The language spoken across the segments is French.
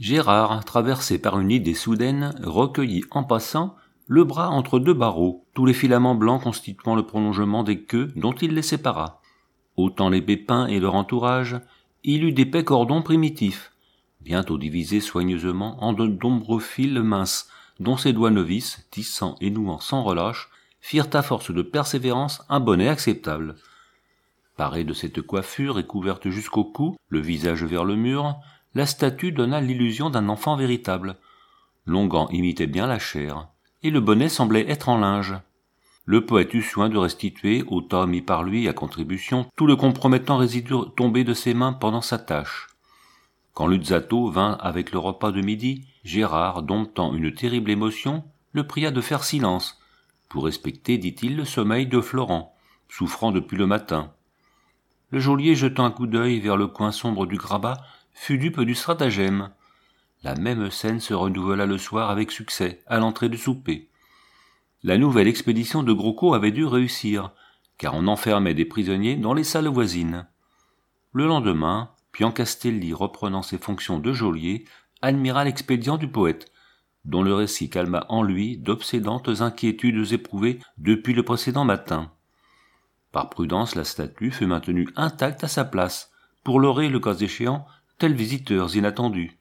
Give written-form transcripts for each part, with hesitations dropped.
Gérard, traversé par une idée soudaine, recueillit en passant le bras entre deux barreaux, tous les filaments blancs constituant le prolongement des queues dont il les sépara. Ôtant les pépins et leur entourage, il eut d'épais cordons primitifs, bientôt divisés soigneusement en de nombreux fils minces, dont ses doigts novices, tissant et nouant sans relâche, firent à force de persévérance un bonnet acceptable. Parée de cette coiffure et couverte jusqu'au cou, le visage vers le mur, la statue donna l'illusion d'un enfant véritable. L'onguent imitait bien la chair, et le bonnet semblait être en linge. Le poète eut soin de restituer au tas mis par lui à contribution tout le compromettant résidu tombé de ses mains pendant sa tâche. Quand Luzzato vint avec le repas de midi, Gérard, domptant une terrible émotion, le pria de faire silence, pour respecter, dit-il, le sommeil de Florent, souffrant depuis le matin. Le geôlier, jetant un coup d'œil vers le coin sombre du grabat, fut dupe du stratagème. La même scène se renouvela le soir avec succès, à l'entrée du souper. La nouvelle expédition de Groscaux avait dû réussir, car on enfermait des prisonniers dans les salles voisines. Le lendemain, Piancastelli, reprenant ses fonctions de geôlier, admira l'expédient du poète, dont le récit calma en lui d'obsédantes inquiétudes éprouvées depuis le précédent matin. Par prudence, la statue fut maintenue intacte à sa place, pour leurrer, le cas échéant, tels visiteurs inattendus.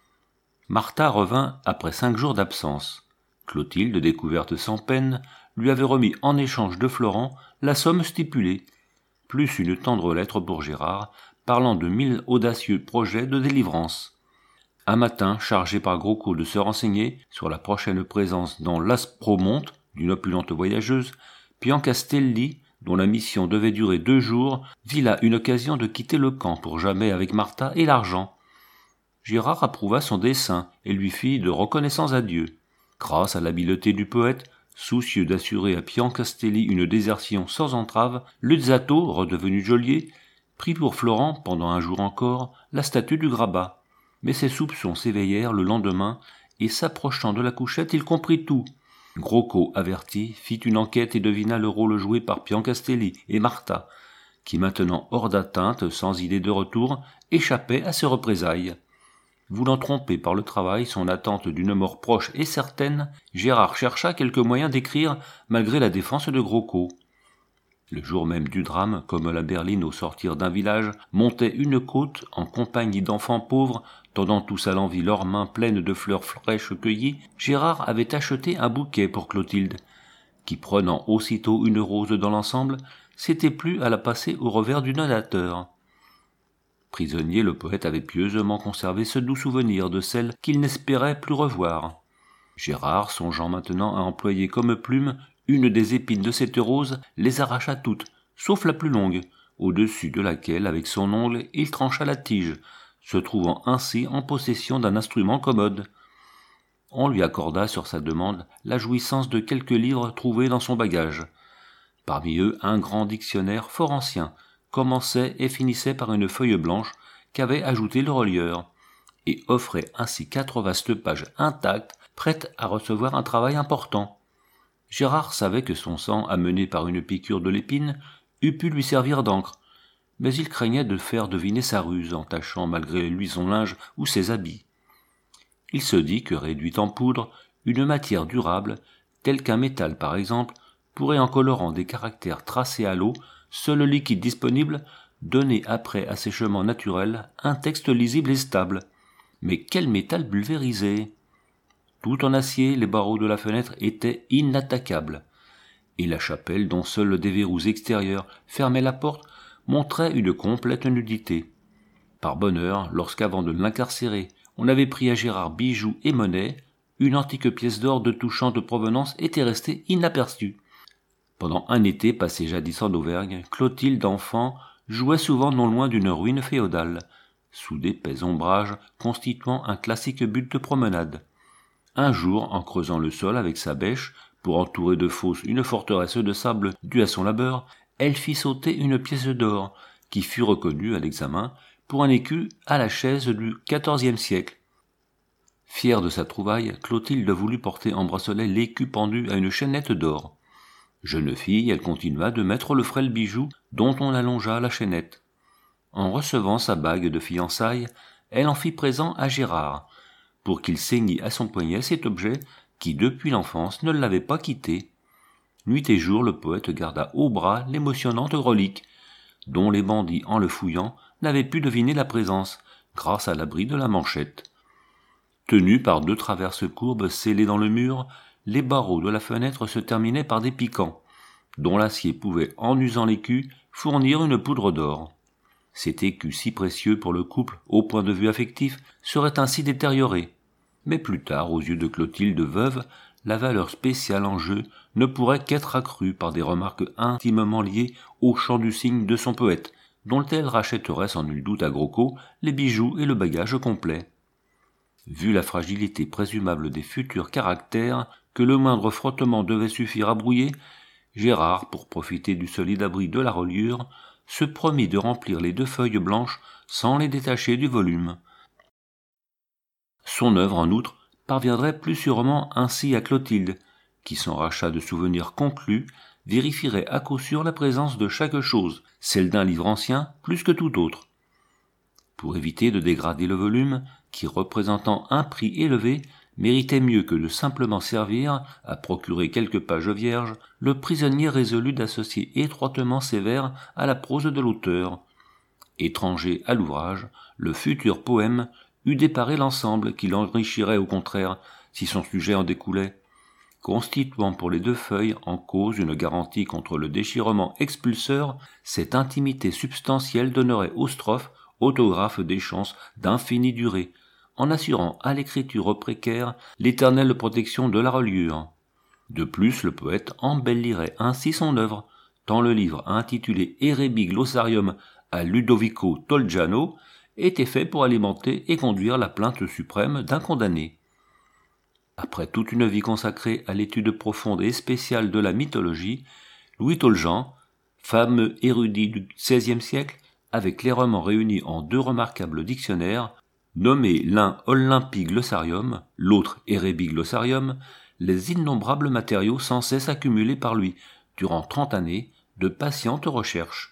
Martha revint après 5 jours d'absence. Clotilde, découverte sans peine, lui avait remis en échange de Florent la somme stipulée, plus une tendre lettre pour Gérard, parlant de 1000 audacieux projets de délivrance. Un matin, chargé par Groscaux de se renseigner sur la prochaine présence dans l'Aspromonte d'une opulente voyageuse, Piancastelli, dont la mission devait durer 2 jours, vit là une occasion de quitter le camp pour jamais avec Martha et l'argent. Gérard approuva son dessein et lui fit de reconnaissants adieux. Grâce à l'habileté du poète, soucieux d'assurer à Piancastelli une désertion sans entrave, Luzzato, redevenu geôlier, prit pour Florent, pendant 1 jour encore, la statue du grabat. Mais ses soupçons s'éveillèrent le lendemain, et s'approchant de la couchette, il comprit tout. Groscaux, averti, fit une enquête et devina le rôle joué par Piancastelli et Martha, qui, maintenant hors d'atteinte, sans idée de retour, échappaient à ses représailles. Voulant tromper par le travail son attente d'une mort proche et certaine, Gérard chercha quelque moyen d'écrire malgré la défense de Groscaux. Le jour même du drame, comme la berline au sortir d'un village, montait une côte en compagnie d'enfants pauvres, tendant tous à l'envi leurs mains pleines de fleurs fraîches cueillies, Gérard avait acheté un bouquet pour Clotilde, qui, prenant aussitôt une rose dans l'ensemble, s'était plu à la passer au revers du donateur. Prisonnier, le poète avait pieusement conservé ce doux souvenir de celle qu'il n'espérait plus revoir. Gérard, songeant maintenant à employer comme plume une des épines de cette rose, les arracha toutes, sauf la plus longue, au-dessus de laquelle, avec son ongle, il trancha la tige, se trouvant ainsi en possession d'un instrument commode. On lui accorda sur sa demande la jouissance de quelques livres trouvés dans son bagage. Parmi eux, un grand dictionnaire fort ancien, commençait et finissait par une feuille blanche qu'avait ajoutée le relieur, et offrait ainsi 4 vastes pages intactes, prêtes à recevoir un travail important. Gérard savait que son sang, amené par une piqûre de l'épine, eût pu lui servir d'encre, mais il craignait de faire deviner sa ruse en tachant malgré lui son linge ou ses habits. Il se dit que, réduite en poudre, une matière durable, telle qu'un métal par exemple, pourrait, en colorant des caractères tracés à l'eau, seul liquide disponible, donner après assèchement naturel un texte lisible et stable. Mais quel métal pulvérisé! Tout en acier, les barreaux de la fenêtre étaient inattaquables, et la chapelle, dont seuls des verrous extérieurs fermaient la porte, montrait une complète nudité. Par bonheur, lorsqu'avant de l'incarcérer, on avait pris à Gérard bijoux et monnaie, une antique pièce d'or de touchante provenance était restée inaperçue. Pendant un été passé jadis en Auvergne, Clotilde, enfant, jouait souvent non loin d'une ruine féodale, sous d'épais ombrages constituant un classique but de promenade. Un jour, en creusant le sol avec sa bêche, pour entourer de fosses une forteresse de sable due à son labeur, elle fit sauter une pièce d'or, qui fut reconnue à l'examen pour un écu à la chaise du XIVe siècle. Fière de sa trouvaille, Clotilde voulut porter en bracelet l'écu pendu à une chaînette d'or. Jeune fille, elle continua de mettre le frêle bijou dont on allongea la chaînette. En recevant sa bague de fiançailles, elle en fit présent à Gérard, pour qu'il ceignît à son poignet cet objet qui, depuis l'enfance, ne l'avait pas quitté. Nuit et jour, le poète garda au bras l'émotionnante relique, dont les bandits, en le fouillant, n'avaient pu deviner la présence, grâce à l'abri de la manchette. Tenus par 2 traverses courbes scellées dans le mur, les barreaux de la fenêtre se terminaient par des piquants, dont l'acier pouvait, en usant l'écu, fournir une poudre d'or. Cet écu si précieux pour le couple, au point de vue affectif, serait ainsi détérioré. Mais plus tard, aux yeux de Clotilde veuve, la valeur spéciale en jeu ne pourrait qu'être accrue par des remarques intimement liées au chant du cygne de son poète, dont elle rachèterait sans nul doute à Grocco les bijoux et le bagage complet. Vu la fragilité présumable des futurs caractères que le moindre frottement devait suffire à brouiller, Gérard, pour profiter du solide abri de la reliure, se promit de remplir les 2 feuilles blanches sans les détacher du volume. Son œuvre, en outre, parviendrait plus sûrement ainsi à Clotilde, qui, son rachat de souvenirs conclu, vérifierait à coup sûr la présence de chaque chose, celle d'un livre ancien plus que tout autre. Pour éviter de dégrader le volume, qui, représentant un prix élevé, méritait mieux que de simplement servir à procurer quelques pages vierges, le prisonnier résolut d'associer étroitement ses vers à la prose de l'auteur. Étranger à l'ouvrage, le futur poème eût déparé l'ensemble qui l'enrichirait au contraire, si son sujet en découlait, constituant pour les 2 feuilles en cause une garantie contre le déchirement expulseur. Cette intimité substantielle donnerait aux strophes autographe des chances d'infinie durée, en assurant à l'écriture précaire l'éternelle protection de la reliure. De plus, le poète embellirait ainsi son œuvre, tant le livre intitulé Erebi Glossarium à Ludovico Tolgiano était fait pour alimenter et conduire la plainte suprême d'un condamné. Après toute une vie consacrée à l'étude profonde et spéciale de la mythologie, Louis Toljan, fameux érudit du XVIe siècle, avait clairement réuni en 2 remarquables dictionnaires, nommés l'un Olympi Glossarium, l'autre Erebi Glossarium, les innombrables matériaux sans cesse accumulés par lui, durant 30 années, de patientes recherches.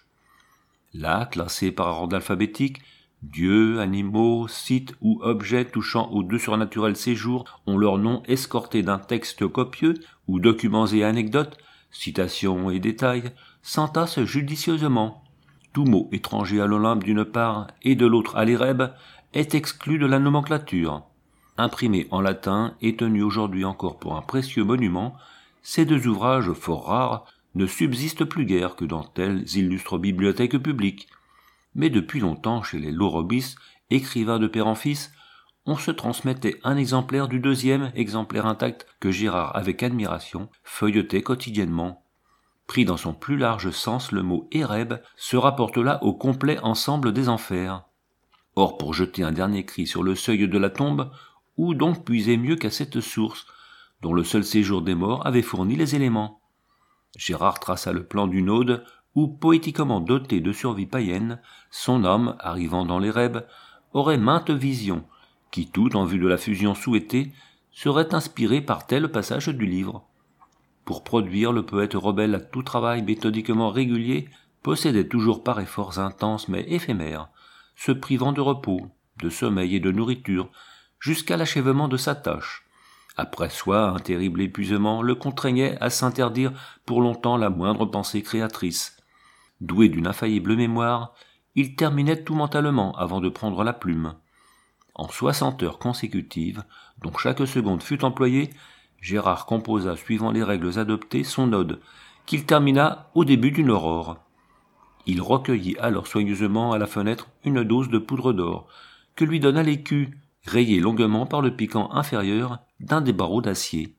Là, classés par ordre alphabétique, dieux, animaux, sites ou objets touchant aux 2 surnaturels séjours ont leur nom escorté d'un texte copieux où documents et anecdotes, citations et détails, s'entassent judicieusement. Tout mot étranger à l'Olympe d'une part et de l'autre à l'Érèbe est exclu de la nomenclature. Imprimés en latin et tenus aujourd'hui encore pour un précieux monument, ces 2 ouvrages fort rares ne subsistent plus guère que dans telles illustres bibliothèques publiques. Mais depuis longtemps, chez les Lorobis, écrivains de père en fils, on se transmettait un exemplaire du 2e exemplaire intact que Gérard, avec admiration, feuilletait quotidiennement. Pris dans son plus large sens, le mot Érèbe se rapporte là au complet ensemble des enfers. Or, pour jeter un dernier cri sur le seuil de la tombe, où donc puiser mieux qu'à cette source, dont le seul séjour des morts avait fourni les éléments? Gérard traça le plan d'une ode où, poétiquement doté de survie païenne, son âme, arrivant dans l'Érèbe, aurait maintes visions, qui, toutes en vue de la fusion souhaitée, seraient inspirées par tel passage du livre. Pour produire, le poète rebelle à tout travail méthodiquement régulier possédait toujours par efforts intenses mais éphémères, se privant de repos, de sommeil et de nourriture, jusqu'à l'achèvement de sa tâche. Après soi, un terrible épuisement le contraignait à s'interdire pour longtemps la moindre pensée créatrice. Doué d'une infaillible mémoire, il terminait tout mentalement avant de prendre la plume. En 60 heures consécutives, dont chaque seconde fut employée, Gérard composa, suivant les règles adoptées, son ode, qu'il termina au début d'une aurore. Il recueillit alors soigneusement à la fenêtre une dose de poudre d'or, que lui donna l'écu, rayé longuement par le piquant inférieur d'un des barreaux d'acier.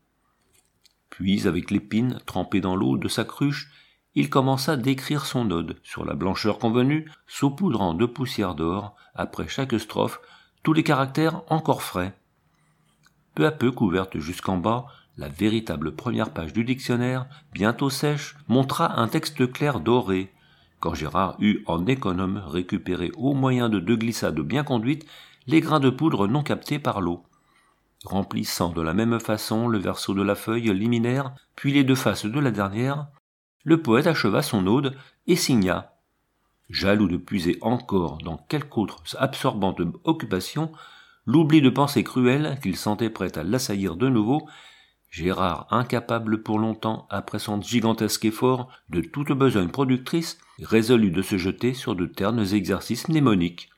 Puis, avec l'épine trempée dans l'eau de sa cruche, il commença d'écrire son ode, sur la blancheur convenue, saupoudrant de poussière d'or, après chaque strophe, tous les caractères encore frais. Peu à peu couverte jusqu'en bas, la véritable première page du dictionnaire, bientôt sèche, montra un texte clair doré, quand Gérard eut en économe récupéré au moyen de 2 glissades bien conduites les grains de poudre non captés par l'eau. Remplissant de la même façon le verso de la feuille liminaire, puis les 2 faces de la dernière, le poète acheva son ode et signa. Jaloux de puiser encore dans quelque autre absorbante occupation, l'oubli de pensées cruelles qu'il sentait prêt à l'assaillir de nouveau, Gérard, incapable pour longtemps, après son gigantesque effort, de toute besogne productrice, résolut de se jeter sur de ternes exercices mnémoniques.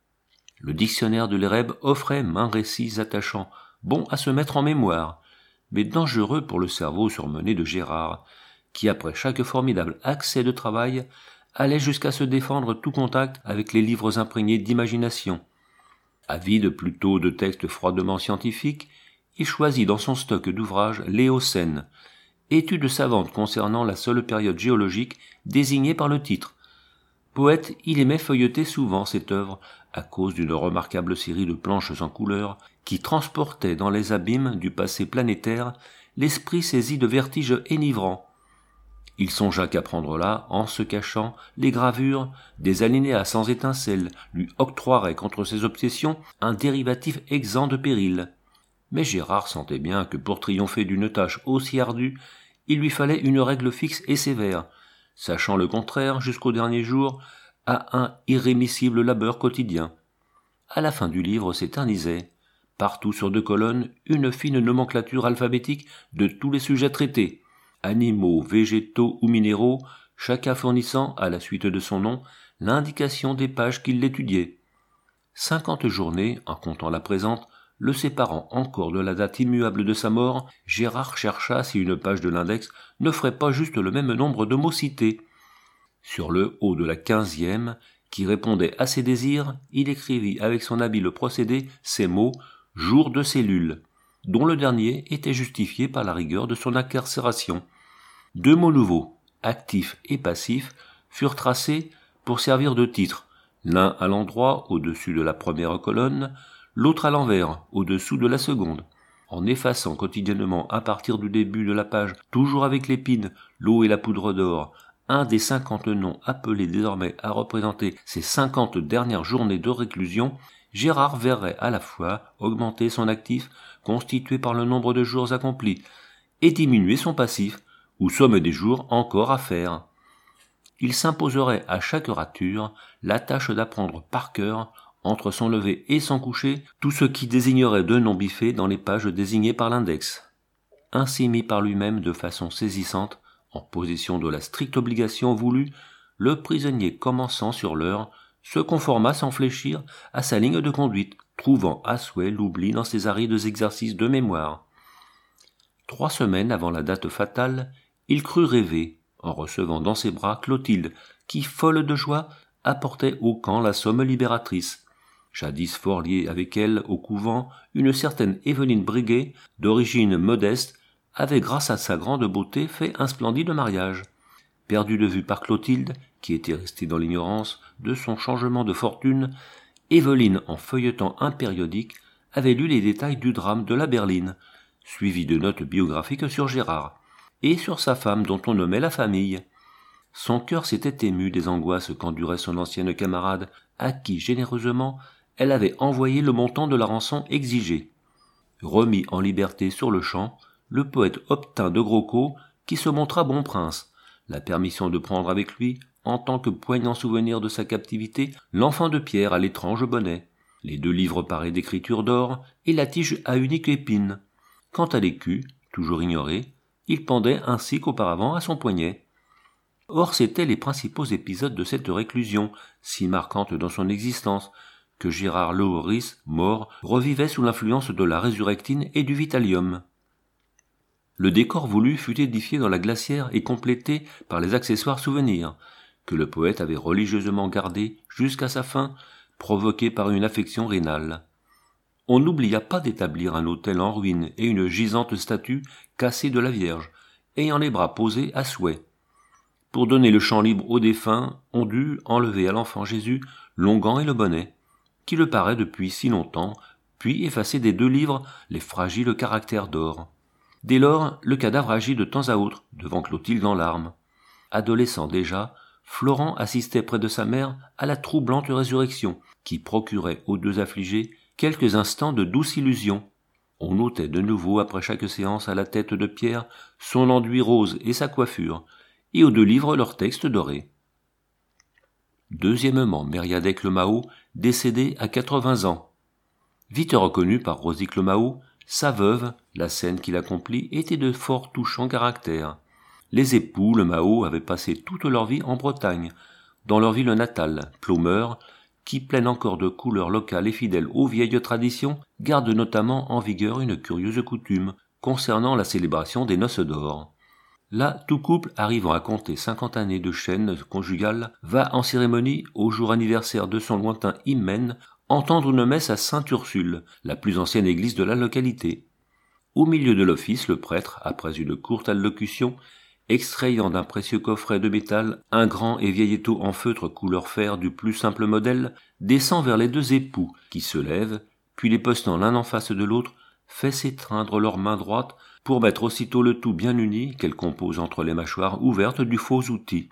Le dictionnaire de l'Érèbe offrait maints récits attachants, bons à se mettre en mémoire, mais dangereux pour le cerveau surmené de Gérard, qui, après chaque formidable accès de travail, allait jusqu'à se défendre tout contact avec les livres imprégnés d'imagination. Avide plutôt de textes froidement scientifiques, il choisit dans son stock d'ouvrages l'Éocène, étude savante concernant la seule période géologique désignée par le titre. Poète, il aimait feuilleter souvent cette œuvre à cause d'une remarquable série de planches en couleurs qui transportaient dans les abîmes du passé planétaire l'esprit saisi de vertiges enivrants. Il songea qu'apprendre là, en se cachant, les gravures, des alinéas sans étincelle lui octroieraient contre ses obsessions un dérivatif exempt de péril. Mais Gérard sentait bien que pour triompher d'une tâche aussi ardue, il lui fallait une règle fixe et sévère, sachant le contraire jusqu'au dernier jour à un irrémissible labeur quotidien. À la fin du livre s'éternisait, partout sur 2 colonnes, une fine nomenclature alphabétique de tous les sujets traités, animaux, végétaux ou minéraux, chacun fournissant, à la suite de son nom, l'indication des pages qu'il étudiait. 50 journées, en comptant la présente, le séparant encore de la date immuable de sa mort, Gérard chercha si une page de l'index ne ferait pas juste le même nombre de mots cités. Sur le haut de la 15e, qui répondait à ses désirs, il écrivit avec son habile procédé ces mots « jour de cellule », dont le dernier était justifié par la rigueur de son incarcération. 2 mots nouveaux, actif et passif, furent tracés pour servir de titre, l'un à l'endroit au-dessus de la première colonne, l'autre à l'envers, au-dessous de la seconde. En effaçant quotidiennement à partir du début de la page, toujours avec l'épine, l'eau et la poudre d'or, un des 50 noms appelés désormais à représenter ces 50 dernières journées de réclusion, Gérard verrait à la fois augmenter son actif, constitué par le nombre de jours accomplis, et diminuer son passif, ou somme des jours encore à faire. Il s'imposerait à chaque rature la tâche d'apprendre par cœur, entre son lever et son coucher, tout ce qui désignerait 2 noms biffés dans les pages désignées par l'index. Ainsi mis par lui-même de façon saisissante, en position de la stricte obligation voulue, le prisonnier commençant sur l'heure, se conforma sans fléchir à sa ligne de conduite, trouvant à souhait l'oubli dans ses arides exercices de mémoire. 3 semaines avant la date fatale, il crut rêver, en recevant dans ses bras Clotilde, qui, folle de joie, apportait au camp la somme libératrice. Jadis fort liée avec elle au couvent, une certaine Évelyne Briguet, d'origine modeste, avait grâce à sa grande beauté fait un splendide mariage. Perdu de vue par Clotilde, qui était restée dans l'ignorance de son changement de fortune, Évelyne, en feuilletant un périodique, avait lu les détails du drame de la berline, suivi de notes biographiques sur Gérard, et sur sa femme dont on nommait la famille. Son cœur s'était ému des angoisses qu'endurait son ancienne camarade, à qui, généreusement, elle avait envoyé le montant de la rançon exigée. Remis en liberté sur le champ, le poète obtint de Groscaux, qui se montra bon prince, la permission de prendre avec lui, en tant que poignant souvenir de sa captivité, l'enfant de pierre à l'étrange bonnet, les 2 livres parés d'écriture d'or et la tige à unique épine. Quant à l'écu, toujours ignoré, il pendait ainsi qu'auparavant à son poignet. Or c'étaient les principaux épisodes de cette réclusion, si marquante dans son existence, que Gérard Lehoris, mort, revivait sous l'influence de la résurrectine et du vitalium. Le décor voulu fut édifié dans la glacière et complété par les accessoires souvenirs, que le poète avait religieusement gardés jusqu'à sa fin, provoqués par une affection rénale. On n'oublia pas d'établir un autel en ruine et une gisante statue cassée de la Vierge, ayant les bras posés à souhait. Pour donner le champ libre aux défunts, on dut enlever à l'enfant Jésus l'onguent et le bonnet, qui le paraît depuis si longtemps, puis effacer des 2 livres les fragiles caractères d'or. Dès lors, le cadavre agit de temps à autre, devant Clotilde en larmes. Adolescent déjà, Florent assistait près de sa mère à la troublante résurrection, qui procurait aux 2 affligés quelques instants de douce illusion. On notait de nouveau après chaque séance à la tête de pierre son enduit rose et sa coiffure, et aux 2 livres leur texte doré. Deuxièmement, Mériadec le Mao, décédé à 80 ans. Vite reconnue par Rosique le Mahot, sa veuve, la scène qu'il accomplit était de fort touchant caractère. Les époux, le Mahot, avaient passé toute leur vie en Bretagne, dans leur ville natale, Plomeur, qui, pleine encore de couleurs locales et fidèle aux vieilles traditions, garde notamment en vigueur une curieuse coutume concernant la célébration des noces d'or. Là, tout couple arrivant à compter 50 années de chaîne conjugale va en cérémonie au jour anniversaire de son lointain hymen entendre une messe à Sainte-Ursule, la plus ancienne église de la localité. Au milieu de l'office, le prêtre, après une courte allocution, extrayant d'un précieux coffret de métal un grand et vieil étau en feutre couleur fer du plus simple modèle, descend vers les deux époux, qui se lèvent, puis les postant l'un en face de l'autre, fait s'étreindre leur main droite pour mettre aussitôt le tout bien uni qu'elle compose entre les mâchoires ouvertes du faux outil.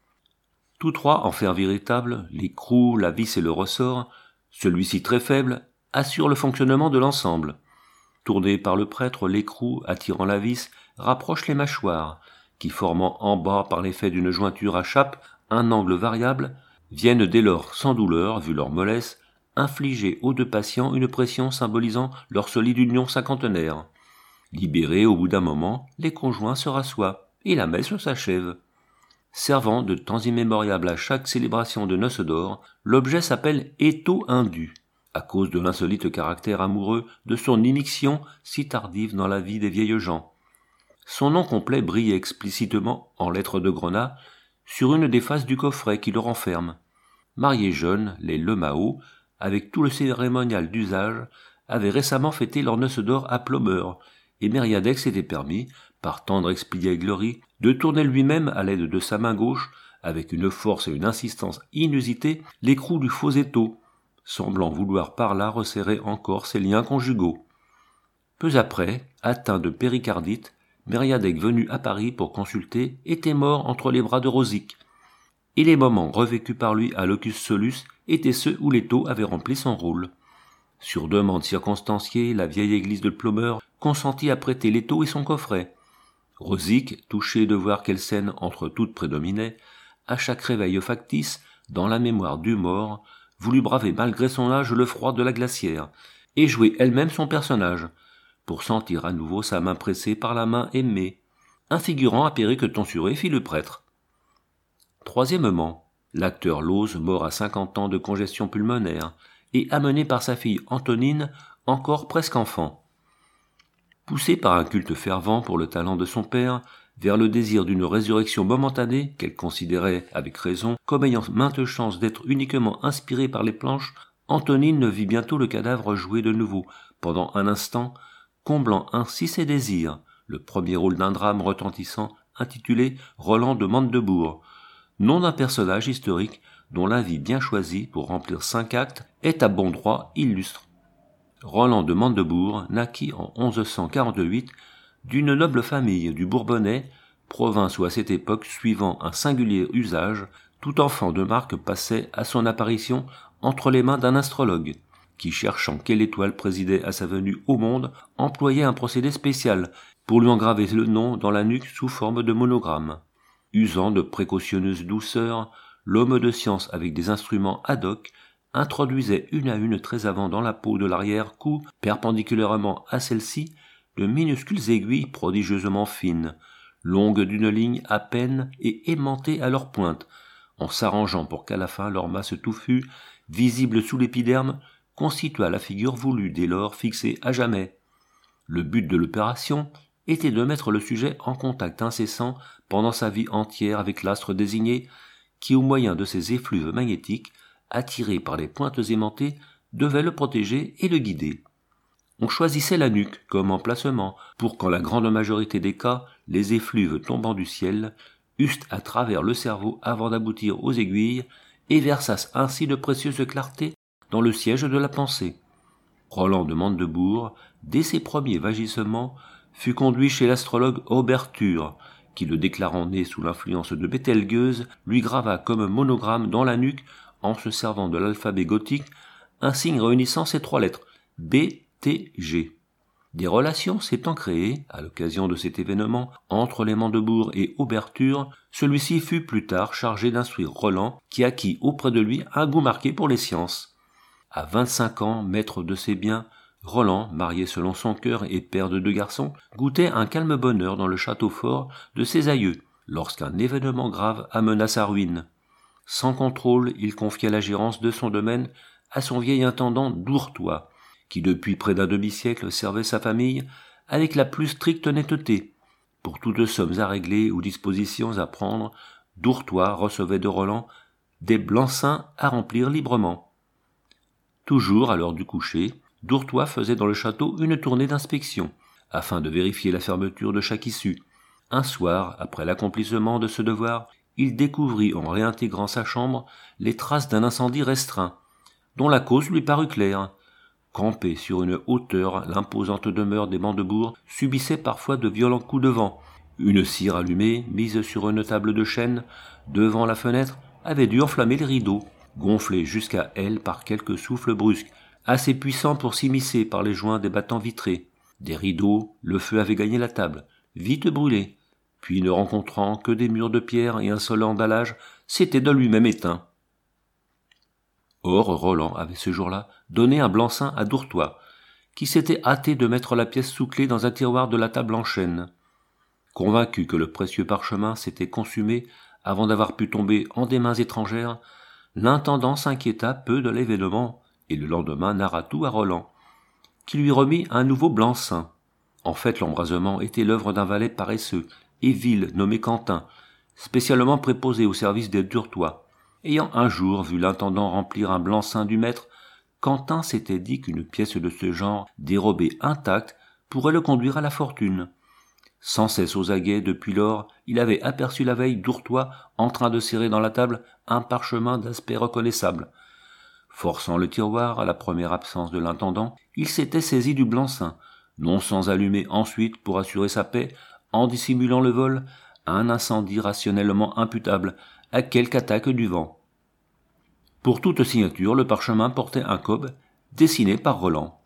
Tous trois, en fer véritable, l'écrou, la vis et le ressort, celui-ci très faible, assure le fonctionnement de l'ensemble. Tourné par le prêtre, l'écrou, attirant la vis, rapproche les mâchoires, qui, formant en bas par l'effet d'une jointure à chape un angle variable, viennent dès lors sans douleur, vu leur mollesse, infliger aux deux patients une pression symbolisant leur solide union cinquantenaire. Libérés au bout d'un moment, les conjoints se rassoient, et la messe s'achève. Servant de temps immémorial à chaque célébration de noces d'or, l'objet s'appelle étau indu, à cause de l'insolite caractère amoureux de son immixtion si tardive dans la vie des vieilles gens. Son nom complet brille explicitement en lettres de grenat sur une des faces du coffret qui le renferme. Mariés jeunes, les Le Mahot, avec tout le cérémonial d'usage, avaient récemment fêté leurs noces d'or à Plomeur, et Mériadec s'était permis, par tendre expièglerie, de tourner lui-même à l'aide de sa main gauche, avec une force et une insistance inusitées, l'écrou du faux étau, semblant vouloir par là resserrer encore ses liens conjugaux. Peu après, atteint de péricardite, Mériadec, venu à Paris pour consulter, était mort entre les bras de Rosique, et les moments revécus par lui à Locus Solus étaient ceux où l'étau avait rempli son rôle. Sur demande circonstanciée, la vieille église de Plomeur consentit à prêter l'étau et son coffret. Rosique, touché de voir quelle scène entre toutes prédominait, à chaque réveil factice, dans la mémoire du mort, voulut braver malgré son âge le froid de la glacière, et jouer elle-même son personnage, pour sentir à nouveau sa main pressée par la main aimée. Un figurant à perruque tonsurée fit le prêtre. Troisièmement, l'acteur Lose, mort à 50 ans de congestion pulmonaire, et amené par sa fille Antonine, encore presque enfant. Poussé par un culte fervent pour le talent de son père, vers le désir d'une résurrection momentanée, qu'elle considérait, avec raison, comme ayant maintes chances d'être uniquement inspirée par les planches, Antonine vit bientôt le cadavre jouer de nouveau, pendant un instant, comblant ainsi ses désirs, le premier rôle d'un drame retentissant, intitulé Roland de Mandebourg, nom d'un personnage historique dont la vie bien choisie pour remplir 5 actes est à bon droit illustre. Roland de Mandebourg naquit en 1148 d'une noble famille du Bourbonnais, province où à cette époque, suivant un singulier usage, tout enfant de marque passait à son apparition entre les mains d'un astrologue, qui, cherchant quelle étoile présidait à sa venue au monde, employait un procédé spécial pour lui engraver le nom dans la nuque sous forme de monogramme. Usant de précautionneuse douceur, l'homme de science avec des instruments ad hoc introduisait une à une très avant dans la peau de l'arrière-cou, perpendiculairement à celle-ci, de minuscules aiguilles prodigieusement fines, longues d'une ligne à peine et aimantées à leur pointe, en s'arrangeant pour qu'à la fin leur masse touffue, visible sous l'épiderme, constituât la figure voulue dès lors fixée à jamais. Le but de l'opération était de mettre le sujet en contact incessant pendant sa vie entière avec l'astre désigné, qui, au moyen de ses effluves magnétiques, attirés par les pointes aimantées, devait le protéger et le guider. On choisissait la nuque comme emplacement, pour qu'en la grande majorité des cas, les effluves tombant du ciel eussent à travers le cerveau avant d'aboutir aux aiguilles, et versassent ainsi de précieuses clartés dans le siège de la pensée. Roland de Mandebourg, dès ses premiers vagissements, fut conduit chez l'astrologue Auberture, qui, le déclarant né sous l'influence de Bételgeuse, lui grava comme monogramme dans la nuque, en se servant de l'alphabet gothique, un signe réunissant ces 3 lettres, B-T-G. Des relations s'étant créées, à l'occasion de cet événement, entre les Mandebourg et Auberture, celui-ci fut plus tard chargé d'instruire Roland, qui acquit auprès de lui un goût marqué pour les sciences. À 25 ans, maître de ses biens, Roland, marié selon son cœur et père de 2 garçons, goûtait un calme bonheur dans le château fort de ses aïeux, lorsqu'un événement grave amena sa ruine. Sans contrôle, il confia la gérance de son domaine à son vieil intendant d'Ourtois, qui depuis près d'un demi-siècle servait sa famille avec la plus stricte netteté. Pour toutes sommes à régler ou dispositions à prendre, d'Ourtois recevait de Roland des blancs-seings à remplir librement. Toujours à l'heure du coucher, d'Ourtois faisait dans le château une tournée d'inspection, afin de vérifier la fermeture de chaque issue. Un soir, après l'accomplissement de ce devoir, il découvrit en réintégrant sa chambre les traces d'un incendie restreint, dont la cause lui parut claire. Campée sur une hauteur, l'imposante demeure des Mandebourg subissait parfois de violents coups de vent. Une cire allumée, mise sur une table de chêne, devant la fenêtre, avait dû enflammer les rideaux, gonflés jusqu'à elle par quelques souffles brusques, assez puissants pour s'immiscer par les joints des battants vitrés. Des rideaux, le feu avait gagné la table, vite brûlé, puis ne rencontrant que des murs de pierre et un solent dallage, s'était de lui-même éteint. Or, Roland avait ce jour-là donné un blanc-seing à d'Ourtois, qui s'était hâté de mettre la pièce sous clé dans un tiroir de la table en chêne. Convaincu que le précieux parchemin s'était consumé avant d'avoir pu tomber en des mains étrangères, l'intendant s'inquiéta peu de l'événement et le lendemain narra tout à Roland, qui lui remit un nouveau blanc-seing. En fait, l'embrasement était l'œuvre d'un valet paresseux et vil nommé Quentin, spécialement préposé au service des d'Ourtois. Ayant un jour vu l'intendant remplir un blanc-seing du maître, Quentin s'était dit qu'une pièce de ce genre, dérobée intacte, pourrait le conduire à la fortune. Sans cesse aux aguets depuis lors, il avait aperçu la veille d'Ourtois en train de serrer dans la table un parchemin d'aspect reconnaissable. Forçant le tiroir à la première absence de l'intendant, il s'était saisi du blanc-seing, non sans allumer ensuite, pour assurer sa paix, en dissimulant le vol, un incendie rationnellement imputable à quelque attaque du vent. Pour toute signature, le parchemin portait un cob dessiné par Roland.